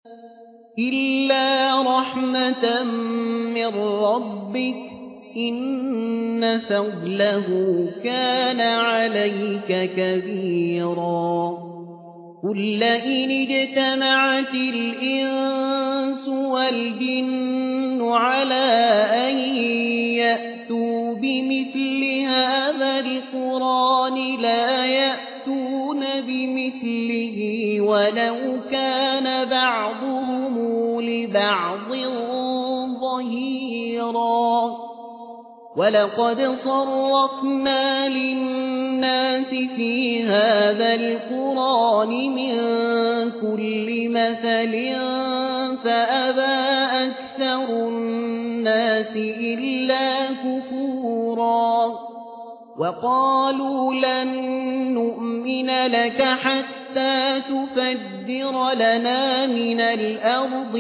إلا رحمة من ربك إن فضله كان عليك كبيرا قل لئن اجتمعت الإنس والجن على أن يأتوا بمثل هذا القرآن لا يأتون بمثله ولو كان بعضهم لبعض ظهيرا ولقد صرفنا للناس في هذا القرآن من كل مثل فأبى أكثر الناس إلا كفورا وقالوا لن نؤمن لك حتى تفجر لنا من الأرض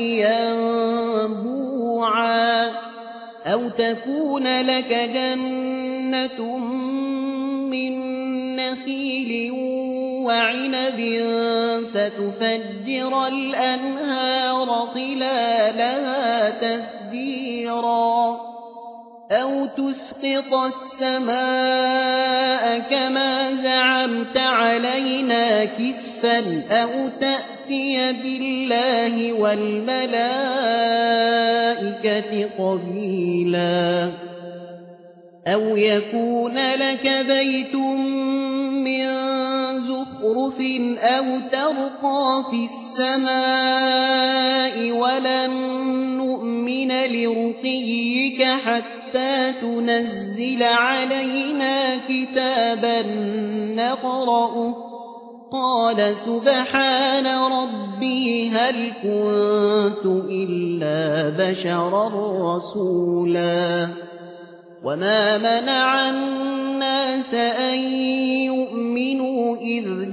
ينبوعا أو تكون لك جنة من نخيل وعنب فتفجر الأنهار خلالها تفجيرا أو تسقط السماء كما زعمت علينا كسفا أو تأتي بالله والملائكة قبيلا أو يكون لك بيت من زخرف أو ترقى في السماء ولن نؤمن لرقيك حتى تنزل علينا كتابا نقرأه قال سبحان ربي هل كنت إلا بشرا رسولا وما منع الناس أن يؤمنوا إذ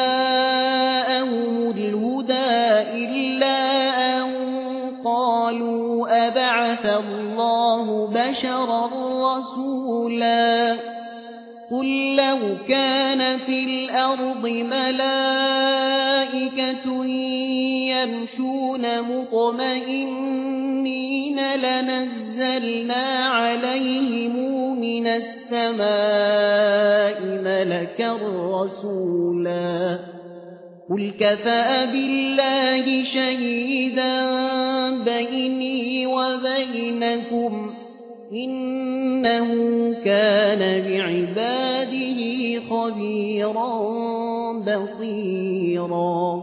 جاءهم الهدى إلا أن قالوا أبعث الله بشرا رسولا قل لو كان في الأرض ملائكة يمشون مطمئنين لنزلنا عليهم من السماء ملكا رسولا قل كفى بالله شهيدا بيني وبينكم إنه كان بعباده خبيرا بصيرا